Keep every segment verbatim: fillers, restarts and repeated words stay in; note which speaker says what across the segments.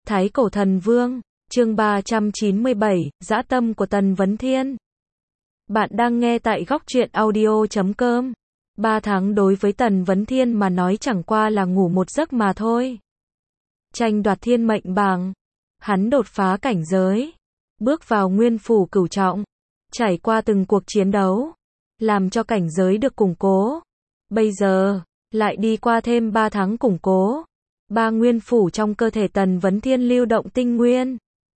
Speaker 1: Thái Cổ Thần Vương, chương ba trăm chín mươi bảy, dã tâm của Tần Vấn Thiên. Bạn đang nghe tại góc truyện audio chấm com. Ba tháng đối với Tần Vấn Thiên mà nói chẳng qua là ngủ một giấc mà thôi. Tranh đoạt thiên mệnh bảng, hắn đột phá cảnh giới, bước vào nguyên phủ cửu trọng, trải qua từng cuộc chiến đấu, làm cho cảnh giới được củng cố. Bây giờ, lại đi qua thêm ba tháng củng cố. Ba nguyên phủ trong cơ thể Tần Vấn Thiên lưu động tinh nguyên.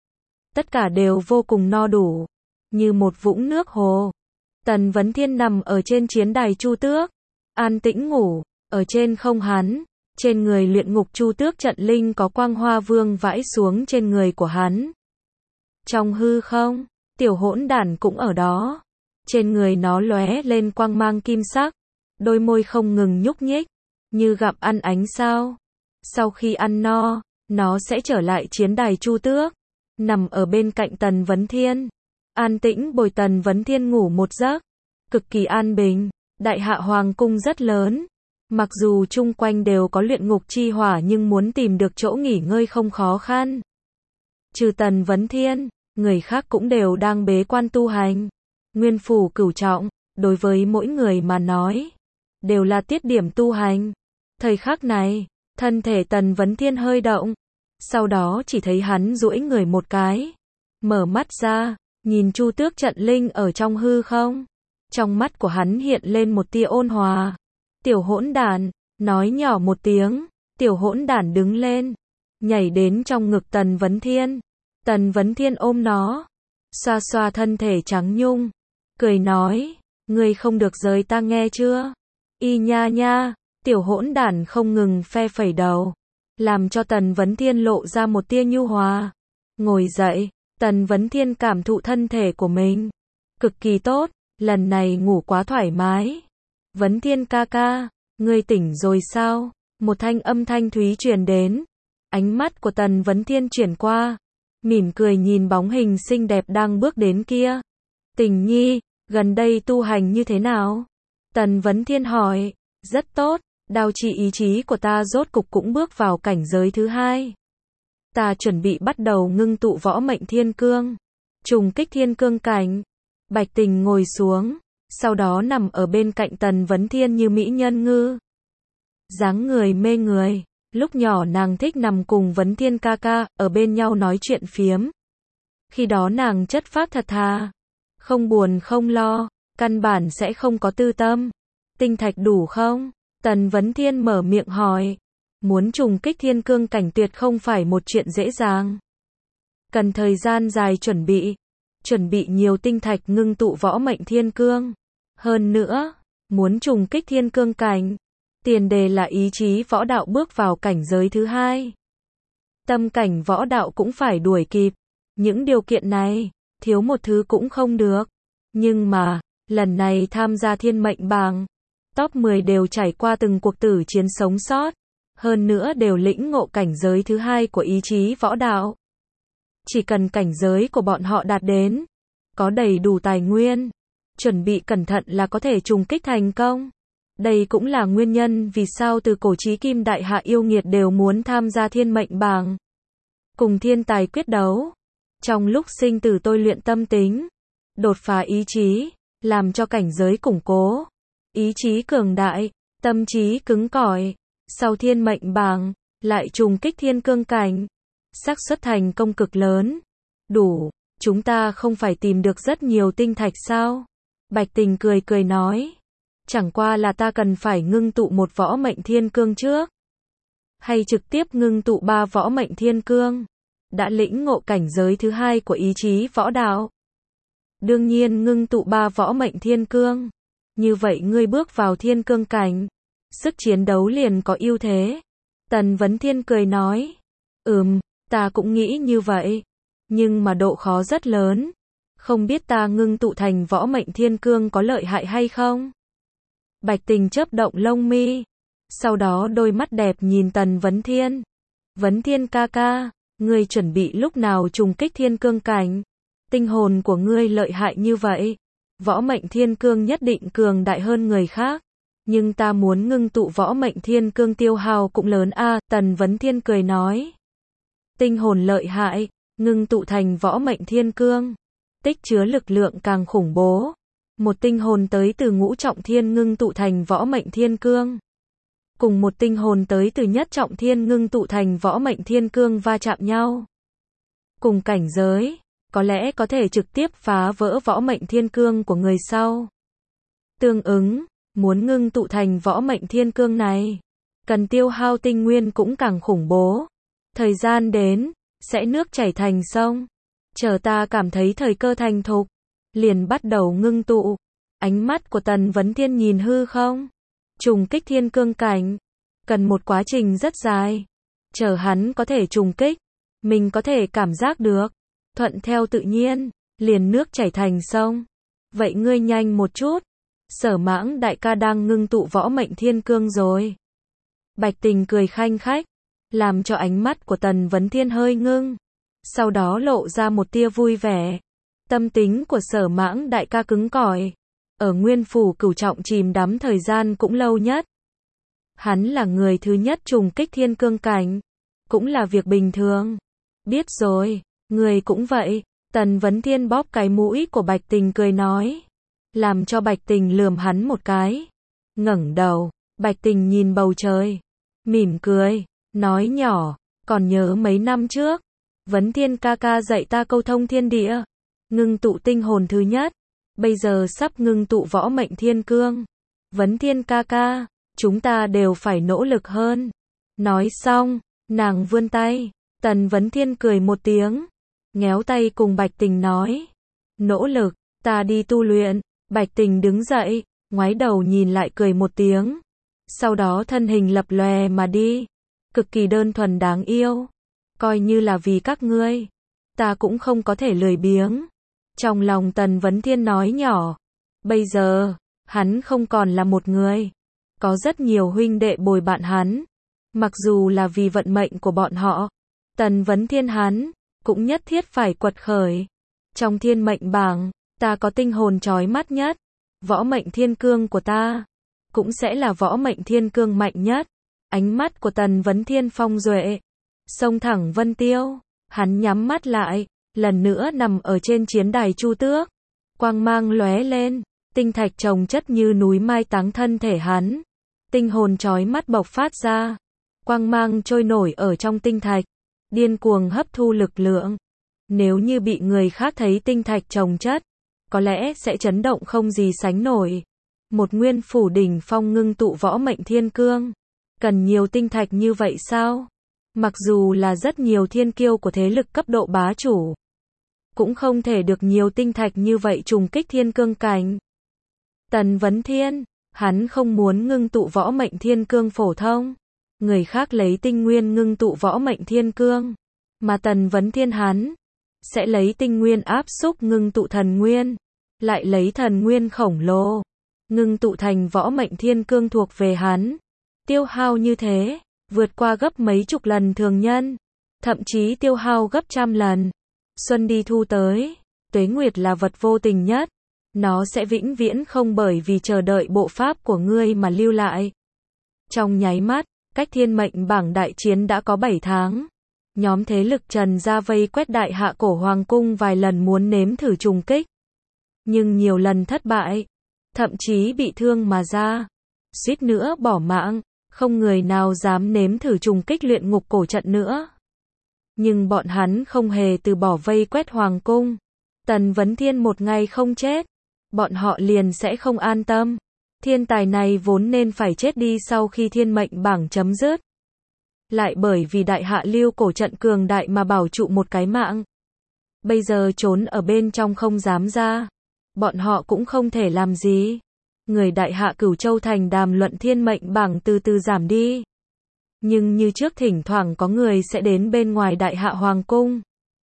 Speaker 1: Tất cả đều vô cùng no đủ, như một vũng nước hồ. Tần Vấn Thiên nằm ở trên chiến đài Chu Tước, an tĩnh ngủ, ở trên không hắn, trên người luyện ngục Chu Tước trận linh có quang hoa vương vãi xuống trên người của hắn. Trong hư không, tiểu hỗn đản cũng ở đó, trên người nó lóe lên quang mang kim sắc, đôi môi không ngừng nhúc nhích, như gặm ăn ánh sao. Sau khi ăn no, nó sẽ trở lại chiến đài Chu Tước, nằm ở bên cạnh Tần Vấn Thiên, an tĩnh bồi Tần Vấn Thiên ngủ một giấc, cực kỳ an bình. Đại hạ hoàng cung rất lớn, mặc dù chung quanh đều có luyện ngục chi hỏa nhưng muốn tìm được chỗ nghỉ ngơi không khó khăn. Trừ Tần Vấn Thiên, người khác cũng đều đang bế quan tu hành. Nguyên phủ cửu trọng, đối với mỗi người mà nói, đều là tiết điểm tu hành. Thời khắc này, thân thể Tần Vấn Thiên hơi động, sau đó chỉ thấy hắn duỗi người một cái, mở mắt ra, nhìn Chu Tước trận linh ở trong hư không. Trong mắt của hắn hiện lên một tia ôn hòa. Tiểu hỗn đản, nói nhỏ một tiếng, tiểu hỗn đản đứng lên, nhảy đến trong ngực Tần Vấn Thiên. Tần Vấn Thiên ôm nó, xoa xoa thân thể trắng nhung, cười nói, ngươi không được rời ta nghe chưa? Y nha nha. Tiểu hỗn đản không ngừng phe phẩy đầu, làm cho Tần Vấn Thiên lộ ra một tia nhu hòa. Ngồi dậy, Tần Vấn Thiên cảm thụ thân thể của mình, cực kỳ tốt, lần này ngủ quá thoải mái. Vấn Thiên ca ca, ngươi tỉnh rồi sao? Một thanh âm thanh thúy truyền đến. Ánh mắt của Tần Vấn Thiên chuyển qua, mỉm cười nhìn bóng hình xinh đẹp đang bước đến kia. Tình nhi, gần đây tu hành như thế nào? Tần Vấn Thiên hỏi. Rất tốt. Đao chi ý chí của ta rốt cục cũng bước vào cảnh giới thứ hai. Ta chuẩn bị bắt đầu ngưng tụ võ mệnh thiên cương, trùng kích thiên cương cảnh. Bạch Tình ngồi xuống, sau đó nằm ở bên cạnh Tần Vấn Thiên như mỹ nhân ngư. Dáng người mê người, lúc nhỏ nàng thích nằm cùng Vấn Thiên ca ca, ở bên nhau nói chuyện phiếm. Khi đó nàng chất phác thật thà, không buồn không lo, căn bản sẽ không có tư tâm. Tinh thạch đủ không? Tần Vấn Thiên mở miệng hỏi. Muốn trùng kích thiên cương cảnh tuyệt không phải một chuyện dễ dàng. Cần thời gian dài chuẩn bị. Chuẩn bị nhiều tinh thạch ngưng tụ võ mệnh thiên cương. Hơn nữa, muốn trùng kích thiên cương cảnh, tiền đề là ý chí võ đạo bước vào cảnh giới thứ hai. Tâm cảnh võ đạo cũng phải đuổi kịp. Những điều kiện này, thiếu một thứ cũng không được. Nhưng mà, lần này tham gia thiên mệnh bảng, top mười đều trải qua từng cuộc tử chiến sống sót, hơn nữa đều lĩnh ngộ cảnh giới thứ hai của ý chí võ đạo. Chỉ cần cảnh giới của bọn họ đạt đến, có đầy đủ tài nguyên, chuẩn bị cẩn thận là có thể trùng kích thành công. Đây cũng là nguyên nhân vì sao từ cổ chí kim đại hạ yêu nghiệt đều muốn tham gia thiên mệnh bảng, cùng thiên tài quyết đấu. Trong lúc sinh tử tôi luyện tâm tính, đột phá ý chí, làm cho cảnh giới củng cố. Ý chí cường đại, tâm trí cứng cỏi, sau thiên mệnh bảng, lại trùng kích thiên cương cảnh, xác suất thành công cực lớn. Đủ, chúng ta không phải tìm được rất nhiều tinh thạch sao? Bạch Tình cười cười nói. Chẳng qua là ta cần phải ngưng tụ một võ mệnh thiên cương trước. Hay trực tiếp ngưng tụ ba võ mệnh thiên cương. Đã lĩnh ngộ cảnh giới thứ hai của ý chí võ đạo. Đương nhiên ngưng tụ ba võ mệnh thiên cương. Như vậy ngươi bước vào thiên cương cảnh, sức chiến đấu liền có ưu thế. Tần Vấn Thiên cười nói. Ừm, ta cũng nghĩ như vậy. Nhưng mà độ khó rất lớn. Không biết ta ngưng tụ thành võ mệnh thiên cương có lợi hại hay không? Bạch Tình chớp động lông mi. Sau đó đôi mắt đẹp nhìn Tần Vấn Thiên. Vấn Thiên ca ca, ngươi chuẩn bị lúc nào trùng kích thiên cương cảnh? Tinh hồn của ngươi lợi hại như vậy. Võ mệnh thiên cương nhất định cường đại hơn người khác. Nhưng ta muốn ngưng tụ võ mệnh thiên cương tiêu hao cũng lớn a. Tần Vấn Thiên cười nói. Tinh hồn lợi hại, ngưng tụ thành võ mệnh thiên cương. Tích chứa lực lượng càng khủng bố. Một tinh hồn tới từ ngũ trọng thiên ngưng tụ thành võ mệnh thiên cương. Cùng một tinh hồn tới từ nhất trọng thiên ngưng tụ thành võ mệnh thiên cương va chạm nhau. Cùng cảnh giới, có lẽ có thể trực tiếp phá vỡ võ mệnh thiên cương của người sau. Tương ứng, muốn ngưng tụ thành võ mệnh thiên cương này, cần tiêu hao tinh nguyên cũng càng khủng bố. Thời gian đến, sẽ nước chảy thành sông. Chờ ta cảm thấy thời cơ thành thục, liền bắt đầu ngưng tụ. Ánh mắt của Tần Vấn Thiên nhìn hư không. Trùng kích thiên cương cảnh, cần một quá trình rất dài. Chờ hắn có thể trùng kích, mình có thể cảm giác được, thuận theo tự nhiên, liền nước chảy thành sông. Vậy ngươi nhanh một chút, Sở Mãng đại ca đang ngưng tụ võ mệnh thiên cương rồi. Bạch Tình cười khanh khách, làm cho ánh mắt của Tần Vấn Thiên hơi ngưng, sau đó lộ ra một tia vui vẻ. Tâm tính của Sở Mãng đại ca cứng cỏi, ở Nguyên Phủ Cửu Trọng chìm đắm thời gian cũng lâu nhất. Hắn là người thứ nhất trùng kích thiên cương cảnh, cũng là việc bình thường. Biết rồi, người cũng vậy. Tần Vấn Thiên bóp cái mũi của Bạch Tình cười nói, làm cho Bạch Tình lườm hắn một cái. Ngẩng đầu, Bạch Tình nhìn bầu trời, mỉm cười, nói nhỏ, còn nhớ mấy năm trước, Vấn Thiên ca ca dạy ta câu thông thiên địa, ngưng tụ tinh hồn thứ nhất, bây giờ sắp ngưng tụ võ mệnh thiên cương. Vấn Thiên ca ca, chúng ta đều phải nỗ lực hơn. Nói xong, nàng vươn tay, Tần Vấn Thiên cười một tiếng, nhéo tay cùng Bạch Tình nói, nỗ lực, ta đi tu luyện. Bạch Tình đứng dậy, ngoái đầu nhìn lại cười một tiếng, sau đó thân hình lập lòe mà đi, cực kỳ đơn thuần đáng yêu. Coi như là vì các ngươi, ta cũng không có thể lười biếng. Trong lòng Tần Vấn Thiên nói nhỏ, bây giờ, hắn không còn là một người, có rất nhiều huynh đệ bồi bạn hắn. Mặc dù là vì vận mệnh của bọn họ, Tần Vấn Thiên hắn cũng nhất thiết phải quật khởi. Trong thiên mệnh bảng, ta có tinh hồn chói mắt nhất, võ mệnh thiên cương của ta cũng sẽ là võ mệnh thiên cương mạnh nhất. Ánh mắt của Tần Vấn Thiên phong duệ, xông thẳng vân tiêu, hắn nhắm mắt lại, lần nữa nằm ở trên chiến đài Chu Tước. Quang mang lóe lên, tinh thạch chồng chất như núi mai táng thân thể hắn. Tinh hồn chói mắt bộc phát ra, quang mang trôi nổi ở trong tinh thạch, điên cuồng hấp thu lực lượng. Nếu như bị người khác thấy tinh thạch chồng chất, có lẽ sẽ chấn động không gì sánh nổi. Một nguyên phủ đỉnh phong ngưng tụ võ mệnh thiên cương, cần nhiều tinh thạch như vậy sao? Mặc dù là rất nhiều thiên kiêu của thế lực cấp độ bá chủ, cũng không thể được nhiều tinh thạch như vậy trùng kích thiên cương cảnh. Tần Vấn Thiên, hắn không muốn ngưng tụ võ mệnh thiên cương phổ thông. Người khác lấy tinh nguyên ngưng tụ võ mệnh thiên cương, mà Tần Vấn Thiên hắn sẽ lấy tinh nguyên áp xúc ngưng tụ thần nguyên, lại lấy thần nguyên khổng lồ ngưng tụ thành võ mệnh thiên cương thuộc về hắn. Tiêu hao như thế, vượt qua gấp mấy chục lần thường nhân, thậm chí tiêu hao gấp trăm lần. Xuân đi thu tới, tuế nguyệt là vật vô tình nhất, nó sẽ vĩnh viễn không bởi vì chờ đợi bộ pháp của ngươi mà lưu lại. Trong nháy mắt, cách thiên mệnh bảng đại chiến đã có bảy tháng. Nhóm thế lực Trần gia vây quét Đại Hạ Cổ Hoàng cung vài lần muốn nếm thử trùng kích, nhưng nhiều lần thất bại, thậm chí bị thương mà ra, suýt nữa bỏ mạng, không người nào dám nếm thử trùng kích luyện ngục cổ trận nữa. Nhưng bọn hắn không hề từ bỏ vây quét Hoàng cung. Tần Vấn Thiên một ngày không chết, bọn họ liền sẽ không an tâm. Thiên tài này vốn nên phải chết đi sau khi thiên mệnh bảng chấm dứt, lại bởi vì Đại Hạ Lưu cổ trận cường đại mà bảo trụ một cái mạng. Bây giờ trốn ở bên trong không dám ra, bọn họ cũng không thể làm gì. Người Đại Hạ Cửu Châu thành đàm luận thiên mệnh bảng từ từ giảm đi, nhưng như trước thỉnh thoảng có người sẽ đến bên ngoài Đại Hạ Hoàng cung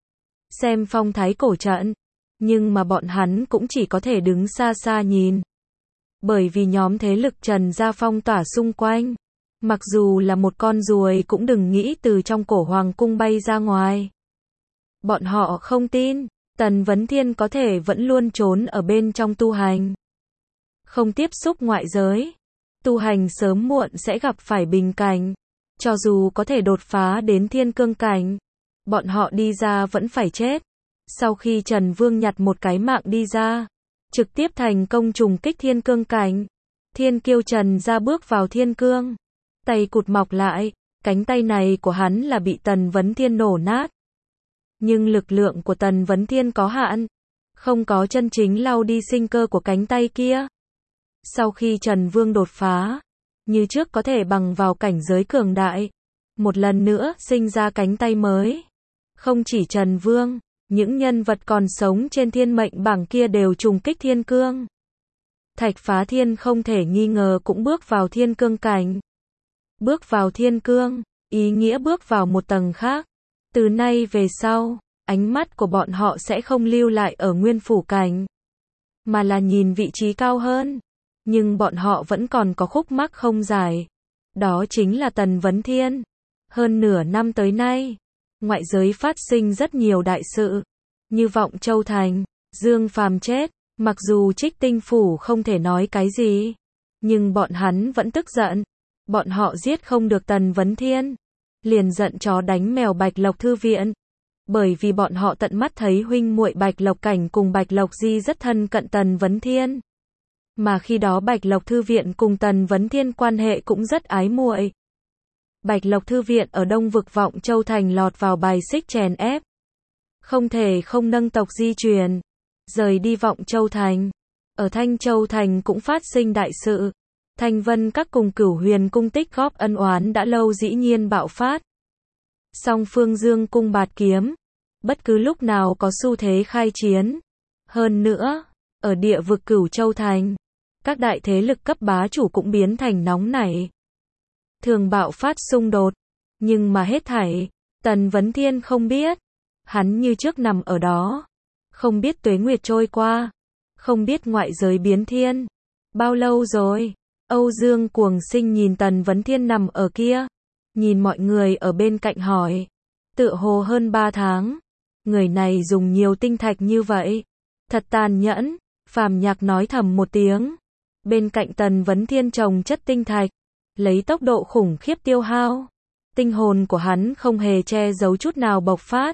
Speaker 1: xem phong thái cổ trận, nhưng mà bọn hắn cũng chỉ có thể đứng xa xa nhìn, bởi vì nhóm thế lực Trần gia phong tỏa xung quanh. Mặc dù là một con ruồi cũng đừng nghĩ từ trong cổ hoàng cung bay ra ngoài. Bọn họ không tin, Tần Vấn Thiên có thể vẫn luôn trốn ở bên trong tu hành, không tiếp xúc ngoại giới. Tu hành sớm muộn sẽ gặp phải bình cảnh, cho dù có thể đột phá đến thiên cương cảnh, bọn họ đi ra vẫn phải chết. Sau khi Trần Vương nhặt một cái mạng đi ra, trực tiếp thành công trùng kích thiên cương cảnh. Thiên kiêu Trần ra bước vào thiên cương, tay cụt mọc lại, cánh tay này của hắn là bị Tần Vấn Thiên nổ nát. Nhưng lực lượng của Tần Vấn Thiên có hạn, không có chân chính lau đi sinh cơ của cánh tay kia. Sau khi Trần Vương đột phá, như trước có thể bằng vào cảnh giới cường đại, một lần nữa sinh ra cánh tay mới. Không chỉ Trần Vương, những nhân vật còn sống trên thiên mệnh bảng kia đều trùng kích thiên cương. Thạch Phá Thiên không thể nghi ngờ cũng bước vào thiên cương cảnh. Bước vào thiên cương, ý nghĩa bước vào một tầng khác. Từ nay về sau, ánh mắt của bọn họ sẽ không lưu lại ở nguyên phủ cảnh, mà là nhìn vị trí cao hơn. Nhưng bọn họ vẫn còn có khúc mắc không giải. Đó chính là Tần Vấn Thiên. Hơn nửa năm tới nay, ngoại giới phát sinh rất nhiều đại sự. Như Vọng Châu Thành, Dương Phàm chết. Mặc dù Trích Tinh Phủ không thể nói cái gì, nhưng bọn hắn vẫn tức giận. Bọn họ giết không được Tần Vấn Thiên, liền giận chó đánh mèo Bạch Lộc Thư Viện. Bởi vì bọn họ tận mắt thấy huynh muội Bạch Lộc Cảnh cùng Bạch Lộc Di rất thân cận Tần Vấn Thiên. Mà khi đó Bạch Lộc Thư Viện cùng Tần Vấn Thiên quan hệ cũng rất ái muội. Bạch Lộc Thư Viện ở Đông vực Vọng Châu Thành lọt vào bài xích chèn ép. Không thể không nâng tộc di truyền, rời đi Vọng Châu Thành. Ở Thanh Châu Thành cũng phát sinh đại sự. Thanh Vân Các cùng Cửu Huyền Cung tích góp ân oán đã lâu dĩ nhiên bạo phát. Song phương dương cung bạt kiếm, bất cứ lúc nào có xu thế khai chiến. Hơn nữa, ở địa vực Cửu Châu Thành, các đại thế lực cấp bá chủ cũng biến thành nóng nảy, thường bạo phát xung đột. Nhưng mà hết thảy, Tần Vấn Thiên không biết. Hắn như trước nằm ở đó, không biết tuế nguyệt trôi qua, không biết ngoại giới biến thiên. Bao lâu rồi? Âu Dương Cuồng Sinh nhìn Tần Vấn Thiên nằm ở kia, nhìn mọi người ở bên cạnh hỏi. Tựa hồ hơn ba tháng. Người này dùng nhiều tinh thạch như vậy, thật tàn nhẫn. Phàm Nhạc nói thầm một tiếng. Bên cạnh Tần Vấn Thiên trồng chất tinh thạch, lấy tốc độ khủng khiếp tiêu hao. Tinh hồn của hắn không hề che giấu chút nào bộc phát.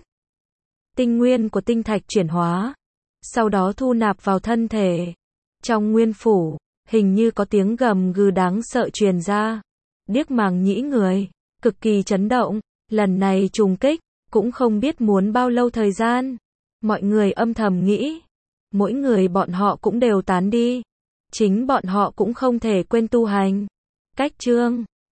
Speaker 1: Tinh nguyên của tinh thạch chuyển hóa, sau đó thu nạp vào thân thể. Trong nguyên phủ, hình như có tiếng gầm gừ đáng sợ truyền ra. Điếc màng nhĩ người, cực kỳ chấn động. Lần này trùng kích, cũng không biết muốn bao lâu thời gian. Mọi người âm thầm nghĩ, mỗi người bọn họ cũng đều tán đi. Chính bọn họ cũng không thể quên tu hành. Cách chương